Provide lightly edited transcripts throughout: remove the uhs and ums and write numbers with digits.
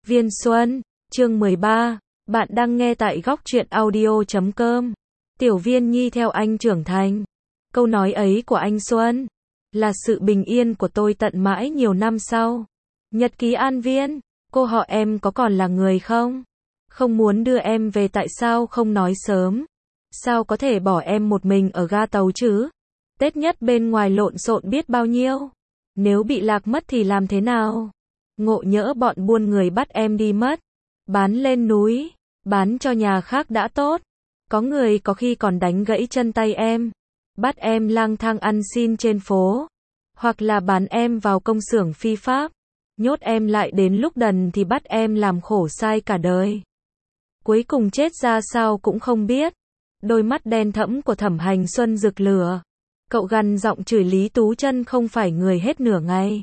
Viên Xuân, chương 13, bạn đang nghe tại góc truyện audio.com. Tiểu Viên Nhi theo anh trưởng thành. Câu nói ấy của anh Xuân là sự bình yên của tôi tận mãi nhiều năm sau. Nhật ký An Viên, cô họ em có còn là người không? Không muốn đưa em về tại sao không nói sớm? Sao có thể bỏ em một mình ở ga tàu chứ? Tết nhất bên ngoài lộn xộn biết bao nhiêu. Nếu bị lạc mất thì làm thế nào? Ngộ nhỡ bọn buôn người bắt em đi mất. Bán lên núi, bán cho nhà khác đã tốt. Có người có khi còn đánh gãy chân tay em. Bắt em lang thang ăn xin trên phố. Hoặc là bán em vào công xưởng phi pháp. Nhốt em lại đến lúc đần thì bắt em làm khổ sai cả đời. Cuối cùng chết ra sao cũng không biết. Đôi mắt đen thẫm của Thẩm Hành Xuân rực lửa. Cậu gằn giọng chửi Lý Tú Chân không phải người hết nửa ngày.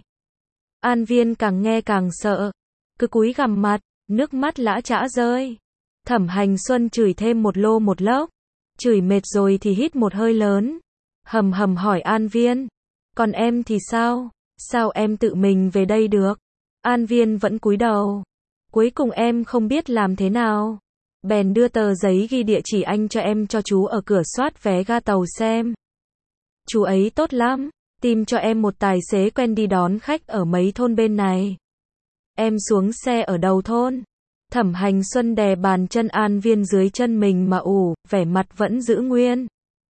An Viên càng nghe càng sợ. Cứ cúi gằm mặt, nước mắt lã chã rơi. Thẩm Hành Xuân chửi thêm một lô một lốc. Chửi mệt rồi thì hít một hơi lớn. Hầm hầm hỏi An Viên. Còn em thì sao? Sao em tự mình về đây được? An Viên vẫn cúi đầu. Cuối cùng em không biết làm thế nào. Bèn đưa tờ giấy ghi địa chỉ anh cho em cho chú ở cửa soát vé ga tàu xem. Chú ấy tốt lắm, tìm cho em một tài xế quen đi đón khách ở mấy thôn bên này. Em xuống xe ở đầu thôn. Thẩm Hành Xuân đè bàn chân An Viên dưới chân mình mà vẻ mặt vẫn giữ nguyên.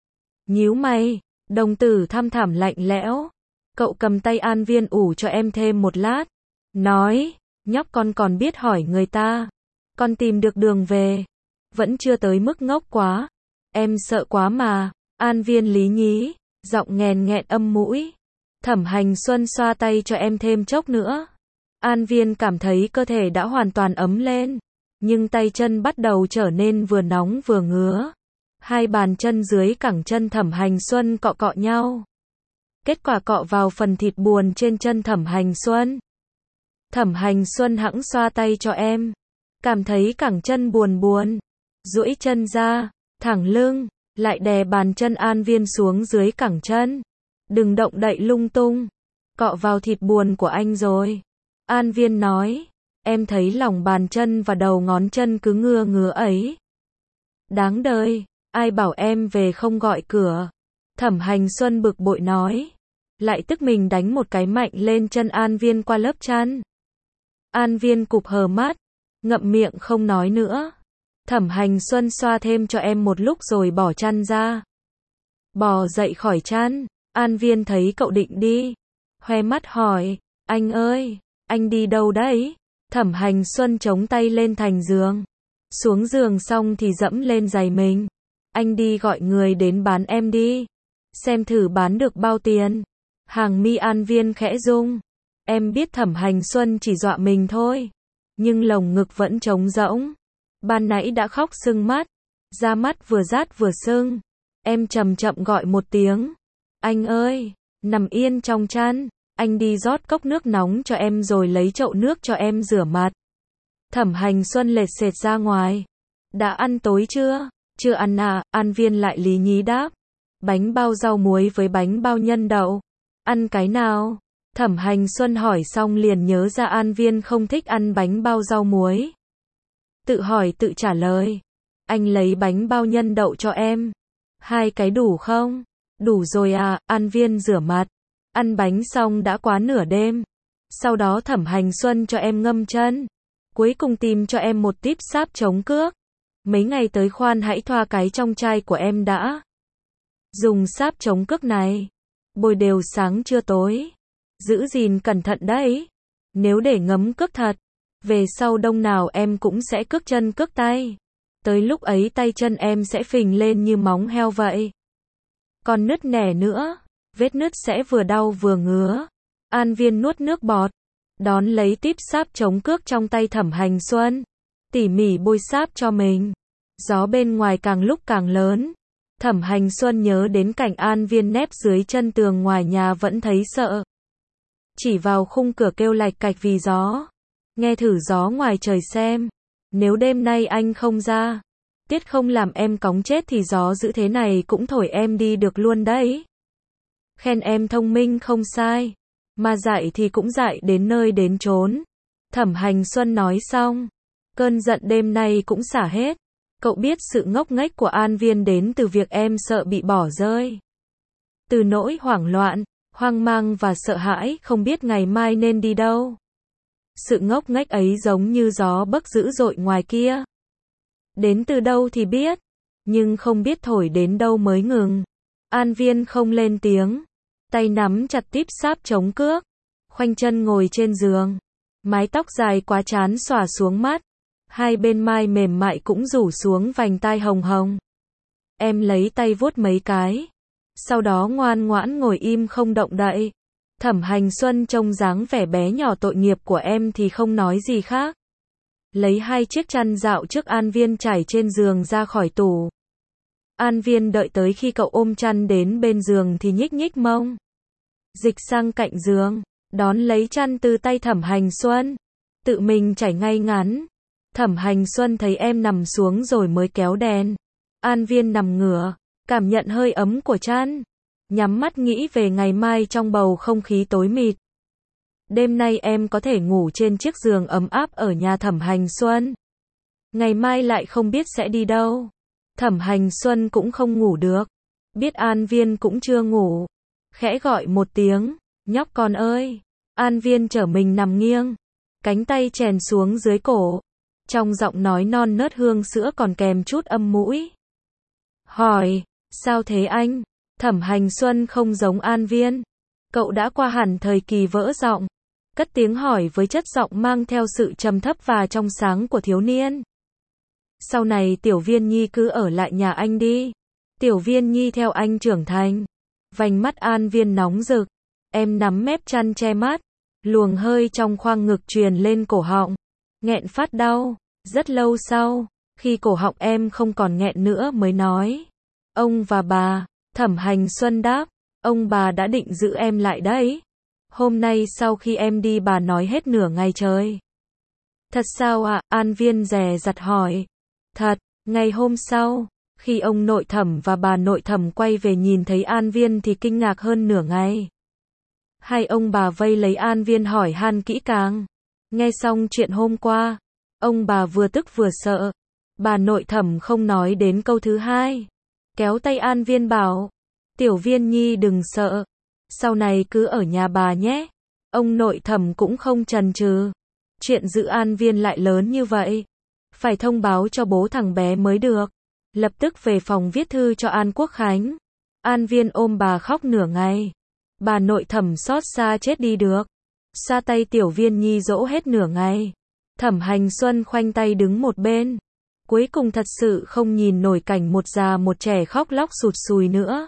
Nhíu mày, đồng tử thăm thẳm lạnh lẽo. Cậu cầm tay An Viên cho em thêm một lát. Nói, nhóc con còn biết hỏi người ta. Con tìm được đường về. Vẫn chưa tới mức ngốc quá. Em sợ quá mà. An Viên lý nhí, giọng nghèn nghẹn âm mũi. Thẩm Hành Xuân xoa tay cho em thêm chốc nữa. An Viên cảm thấy cơ thể đã hoàn toàn ấm lên. Nhưng tay chân bắt đầu trở nên vừa nóng vừa ngứa. Hai bàn chân dưới cẳng chân Thẩm Hành Xuân cọ cọ nhau. Kết quả cọ vào phần thịt buồn trên chân Thẩm Hành Xuân. Thẩm Hành Xuân hẵng xoa tay cho em. Cảm thấy cẳng chân buồn buồn. Duỗi chân ra, thẳng lưng, lại đè bàn chân An Viên xuống dưới cẳng chân. Đừng động đậy lung tung. Cọ vào thịt buồn của anh rồi. An Viên nói. Em thấy lòng bàn chân và đầu ngón chân cứ ngứa ngứa ấy. Đáng đời, ai bảo em về không gọi cửa. Thẩm Hành Xuân bực bội nói. Lại tức mình đánh một cái mạnh lên chân An Viên qua lớp chăn. An Viên cụp hờ mắt, ngậm miệng không nói nữa. Thẩm Hành Xuân xoa thêm cho em một lúc rồi bỏ chăn ra. Bò dậy khỏi chăn, An Viên thấy cậu định đi. Hoe mắt hỏi, anh ơi, anh đi đâu đấy? Thẩm Hành Xuân chống tay lên thành giường. Xuống giường xong thì dẫm lên giày mình. Anh đi gọi người đến bán em đi. Xem thử bán được bao tiền. Hàng mi An Viên khẽ rung. Em biết Thẩm Hành Xuân chỉ dọa mình thôi. Nhưng lồng ngực vẫn trống rỗng. Ban nãy đã khóc sưng mắt. Da mắt vừa rát vừa sưng. Em chậm chậm gọi một tiếng. Anh ơi, nằm yên trong chăn. Anh đi rót cốc nước nóng cho em rồi lấy chậu nước cho em rửa mặt. Thẩm Hành Xuân lệt sệt ra ngoài. Đã ăn tối chưa? Chưa ăn à? An Viên lại lý nhí đáp. Bánh bao rau muối với bánh bao nhân đậu. Ăn cái nào? Thẩm Hành Xuân hỏi xong liền nhớ ra An Viên không thích ăn bánh bao rau muối. Tự hỏi tự trả lời. Anh lấy bánh bao nhân đậu cho em. 2 cái đủ không? Đủ rồi à? An Viên rửa mặt. Ăn bánh xong đã quá nửa đêm. Sau đó Thẩm Hành Xuân cho em ngâm chân. Cuối cùng tìm cho em một típ sáp chống cước. Mấy ngày tới khoan hãy thoa cái trong chai của em đã. Dùng sáp chống cước này. Bôi đều sáng trưa tối. Giữ gìn cẩn thận đấy. Nếu để ngấm cước thật. Về sau đông nào em cũng sẽ cước chân cước tay. Tới lúc ấy tay chân em sẽ phình lên như móng heo vậy. Còn nứt nẻ nữa. Vết nứt sẽ vừa đau vừa ngứa. An Viên nuốt nước bọt. Đón lấy típ sáp chống cước trong tay Thẩm Hành Xuân. Tỉ mỉ bôi sáp cho mình. Gió bên ngoài càng lúc càng lớn. Thẩm Hành Xuân nhớ đến cảnh An Viên nép dưới chân tường ngoài nhà vẫn thấy sợ. Chỉ vào khung cửa kêu lạch cạch vì gió. Nghe thử gió ngoài trời xem. Nếu đêm nay anh không ra. Tiết không làm em cóng chết thì gió dữ thế này cũng thổi em đi được luôn đấy. Khen em thông minh không sai. Mà dạy thì cũng dạy đến nơi đến chốn. Thẩm Hành Xuân nói xong, cơn giận đêm nay cũng xả hết. Cậu biết sự ngốc nghếch của An Viên đến từ việc em sợ bị bỏ rơi. Từ nỗi hoảng loạn, hoang mang và sợ hãi không biết ngày mai nên đi đâu. Sự ngốc nghếch ấy giống như gió bấc dữ dội ngoài kia. Đến từ đâu thì biết, nhưng không biết thổi đến đâu mới ngừng. An Viên không lên tiếng, tay nắm chặt típ sáp chống cước, khoanh chân ngồi trên giường. Mái tóc dài quá trán xõa xuống mắt, hai bên mai mềm mại cũng rủ xuống vành tai hồng hồng. Em lấy tay vuốt mấy cái, sau đó ngoan ngoãn ngồi im không động đậy. Thẩm Hành Xuân trông dáng vẻ bé nhỏ tội nghiệp của em thì không nói gì khác. Lấy hai chiếc chăn dạo trước An Viên trải trên giường ra khỏi tủ. An Viên đợi tới khi cậu ôm chăn đến bên giường thì nhích nhích mông, dịch sang cạnh giường, đón lấy chăn từ tay Thẩm Hành Xuân, tự mình trải ngay ngắn. Thẩm Hành Xuân thấy em nằm xuống rồi mới kéo đèn. An Viên nằm ngửa, cảm nhận hơi ấm của chăn, nhắm mắt nghĩ về ngày mai trong bầu không khí tối mịt. Đêm nay em có thể ngủ trên chiếc giường ấm áp ở nhà Thẩm Hành Xuân. Ngày mai lại không biết sẽ đi đâu. Thẩm Hành Xuân cũng không ngủ được. Biết An Viên cũng chưa ngủ, khẽ gọi một tiếng, nhóc con ơi. An Viên trở mình nằm nghiêng, cánh tay chèn xuống dưới cổ. Trong giọng nói non nớt hương sữa còn kèm chút âm mũi. Hỏi, sao thế anh? Thẩm Hành Xuân không giống An Viên. Cậu đã qua hẳn thời kỳ vỡ giọng, cất tiếng hỏi với chất giọng mang theo sự trầm thấp và trong sáng của thiếu niên. Sau này Tiểu Viên Nhi cứ ở lại nhà anh đi. Tiểu Viên Nhi theo anh trưởng thành. Vành mắt An Viên nóng rực. Em nắm mép chăn che mắt. Luồng hơi trong khoang ngực truyền lên cổ họng. Nghẹn phát đau. Rất lâu sau, khi cổ họng em không còn nghẹn nữa mới nói. Ông và bà. Thẩm Hành Xuân đáp. Ông bà đã định giữ em lại đấy. Hôm nay sau khi em đi bà nói hết nửa ngày trời. Thật sao ạ? An Viên dè dặt hỏi. Thật. Ngày hôm sau, khi ông nội Thẩm và bà nội Thẩm quay về nhìn thấy An Viên thì kinh ngạc hơn nửa ngày. Hai ông bà vây lấy An Viên hỏi han kỹ càng. Nghe xong chuyện hôm qua, ông bà vừa tức vừa sợ. Bà nội Thẩm không nói đến câu thứ hai, kéo tay An Viên bảo, Tiểu Viên Nhi đừng sợ, sau này cứ ở nhà bà nhé. Ông nội Thẩm cũng không chần chừ, chuyện giữ An Viên lại lớn như vậy, phải thông báo cho bố thằng bé mới được. Lập tức về phòng viết thư cho An Quốc Khánh. An Viên ôm bà khóc nửa ngày. Bà nội Thẩm xót xa chết đi được. Xa tay Tiểu Viên Nhi dỗ hết nửa ngày. Thẩm Hành Xuân khoanh tay đứng một bên. Cuối cùng thật sự không nhìn nổi cảnh một già một trẻ khóc lóc sụt sùi nữa.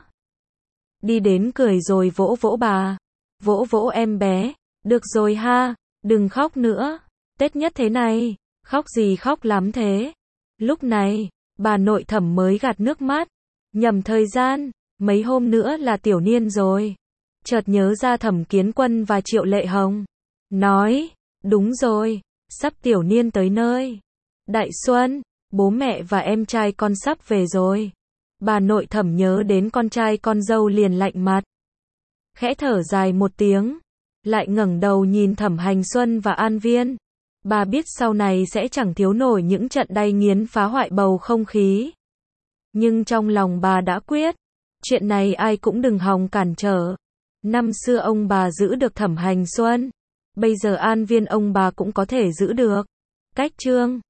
Đi đến cười rồi vỗ vỗ bà. Vỗ vỗ em bé. Được rồi ha, đừng khóc nữa. Tết nhất thế này, khóc gì khóc lắm thế. Lúc này, bà nội Thẩm mới gạt nước mắt. Nhầm thời gian, mấy hôm nữa là tiểu niên rồi. Chợt nhớ ra Thẩm Kiến Quân và Triệu Lệ Hồng. Nói, đúng rồi, sắp tiểu niên tới nơi. Đại Xuân, bố mẹ và em trai con sắp về rồi. Bà nội Thẩm nhớ đến con trai con dâu liền lạnh mặt. Khẽ thở dài một tiếng, lại ngẩng đầu nhìn Thẩm Hành Xuân và An Viên. Bà biết sau này sẽ chẳng thiếu nổi những trận đay nghiến phá hoại bầu không khí. Nhưng trong lòng bà đã quyết, chuyện này ai cũng đừng hòng cản trở. Năm xưa ông bà giữ được Thẩm Hành Xuân, bây giờ An Viên ông bà cũng có thể giữ được. Cách chương